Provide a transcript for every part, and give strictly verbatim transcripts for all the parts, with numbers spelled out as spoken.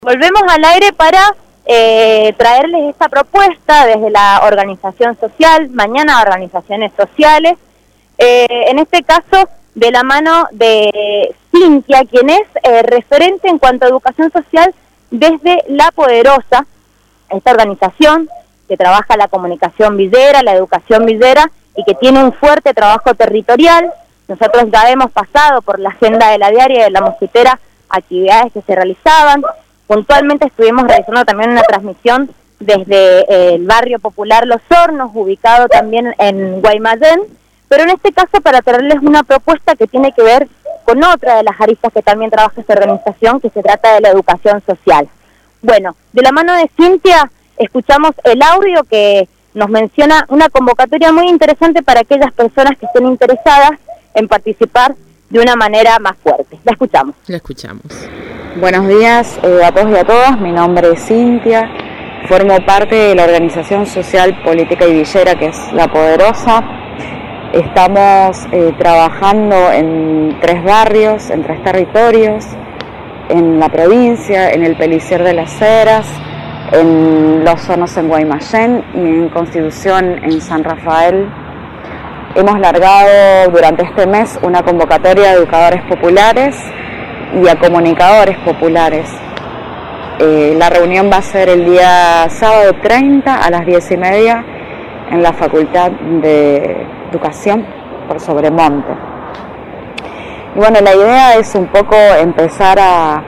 Volvemos al aire para eh, traerles esta propuesta desde la organización social, mañana organizaciones sociales, eh, en este caso de la mano de Cintia, quien es eh, referente en cuanto a educación social desde La Poderosa, esta organización que trabaja la comunicación villera, la educación villera y que tiene un fuerte trabajo territorial. Nosotros ya hemos pasado por la agenda de la diaria y de la mosquitera actividades que se realizaban. Puntualmente estuvimos realizando también una transmisión desde eh, el barrio popular Los Hornos, ubicado también en Guaymallén, pero en este caso para traerles una propuesta que tiene que ver con otra de las aristas que también trabaja esta organización, que se trata de la educación social. Bueno, de la mano de Cintia escuchamos el audio que nos menciona una convocatoria muy interesante para aquellas personas que estén interesadas en participar de una manera más fuerte. La escuchamos. La escuchamos. Buenos días eh, a todos y a todas, mi nombre es Cintia, formo parte de la organización social, política y villera que es La Poderosa. Estamos eh, trabajando en tres barrios, en tres territorios, en la provincia, en el Pelicier de las Heras, en Los Hornos en Guaymallén y en Constitución en San Rafael. Hemos largado durante este mes una convocatoria de educadores populares y a comunicadores populares. Eh, la reunión va a ser el día sábado treinta a las diez y media en la Facultad de Educación por Sobremonte. Y bueno, la idea es un poco empezar a,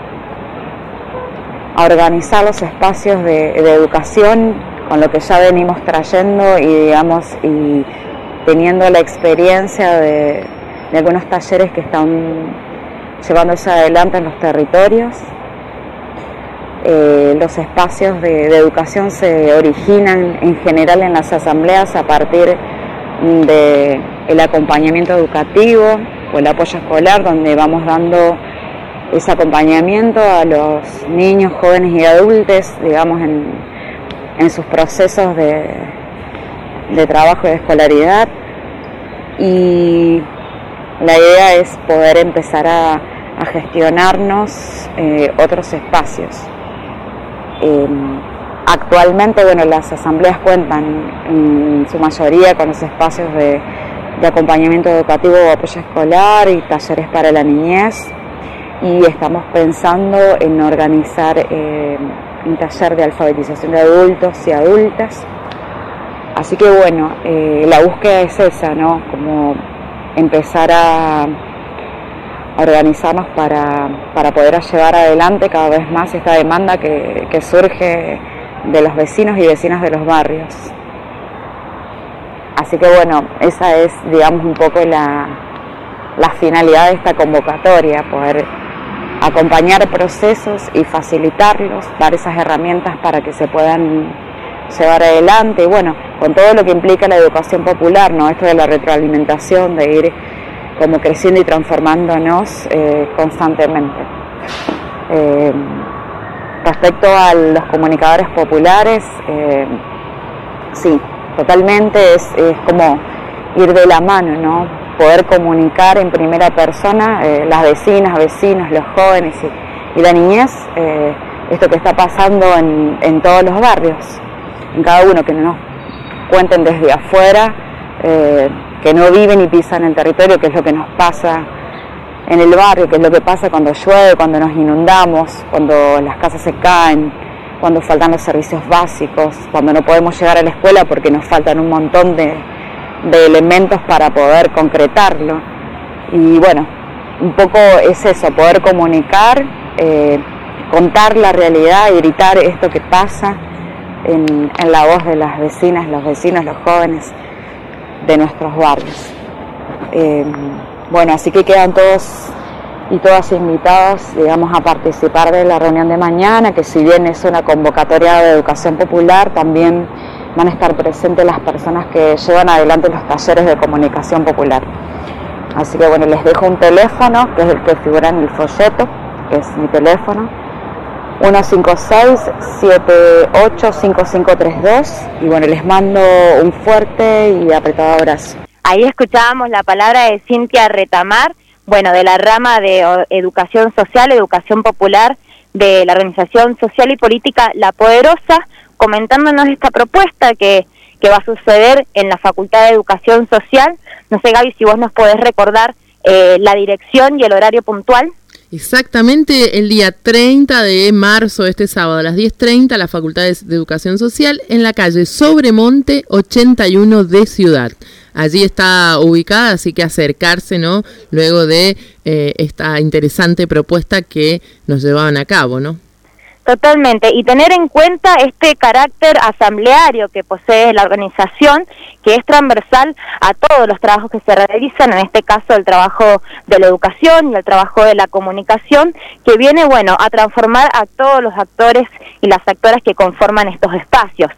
a organizar los espacios de, de educación con lo que ya venimos trayendo y digamos y teniendo la experiencia de, de algunos talleres que están llevándose adelante en los territorios. Eh, los espacios de, de educación se originan en general en las asambleas a partir del acompañamiento educativo o el apoyo escolar, donde vamos dando ese acompañamiento a los niños, jóvenes y adultos, digamos, en, en sus procesos de, de trabajo y de escolaridad. Y la idea es poder empezar a a gestionarnos eh, otros espacios. Eh, actualmente, bueno, las asambleas cuentan en su mayoría con los espacios de, de acompañamiento educativo o apoyo escolar y talleres para la niñez, y estamos pensando en organizar eh, un taller de alfabetización de adultos y adultas. Así que bueno, eh, la búsqueda es esa, ¿no? Como empezar a organizarnos para, para poder llevar adelante cada vez más esta demanda que, que surge de los vecinos y vecinas de los barrios. Así que bueno, esa es, digamos, un poco la, la finalidad de esta convocatoria, poder acompañar procesos y facilitarlos, dar esas herramientas para que se puedan llevar adelante, y bueno, con todo lo que implica la educación popular, ¿no? Esto de la retroalimentación, de ir como creciendo y transformándonos eh, constantemente. Eh, respecto a los comunicadores populares, eh, sí, totalmente es, es como ir de la mano, ¿no? Poder comunicar en primera persona, eh, las vecinas, vecinos, los jóvenes y, y la niñez, eh, esto que está pasando en, en todos los barrios, en cada uno, que no nos cuenten desde afuera, eh, que no viven y pisan el territorio, que es lo que nos pasa en el barrio, que es lo que pasa cuando llueve, cuando nos inundamos, cuando las casas se caen, cuando faltan los servicios básicos, cuando no podemos llegar a la escuela porque nos faltan un montón de, de elementos para poder concretarlo. Y bueno, un poco es eso, poder comunicar, eh, contar la realidad y gritar esto que pasa en, en la voz de las vecinas, los vecinos, los jóvenes de nuestros barrios. Eh, bueno, así que quedan todos y todas invitados, digamos, a participar de la reunión de mañana, que si bien es una convocatoria de educación popular, también van a estar presentes las personas que llevan adelante los talleres de comunicación popular. Así que bueno, les dejo un teléfono, que es el que figura en el folleto, que es mi teléfono, uno cinco seis, siete ocho, cinco cinco tres dos, y bueno, les mando un fuerte y apretado abrazo. Ahí escuchábamos la palabra de Cintia Retamar, bueno, de la rama de educación social, educación popular de la organización social y política La Poderosa, comentándonos esta propuesta que, que va a suceder en la Facultad de Educación Social. No sé, Gaby, si vos nos podés recordar eh, la dirección y el horario puntual. Exactamente el día treinta de marzo, este sábado a las diez treinta, la Facultad de Educación Social en la calle Sobremonte ochenta y uno de Ciudad. Allí está ubicada, así que acercarse, ¿no? Luego de eh, esta interesante propuesta que nos llevaban a cabo, ¿no? Totalmente, y tener en cuenta este carácter asambleario que posee la organización, que es transversal a todos los trabajos que se realizan, en este caso el trabajo de la educación y el trabajo de la comunicación, que viene, bueno, a transformar a todos los actores y las actoras que conforman estos espacios.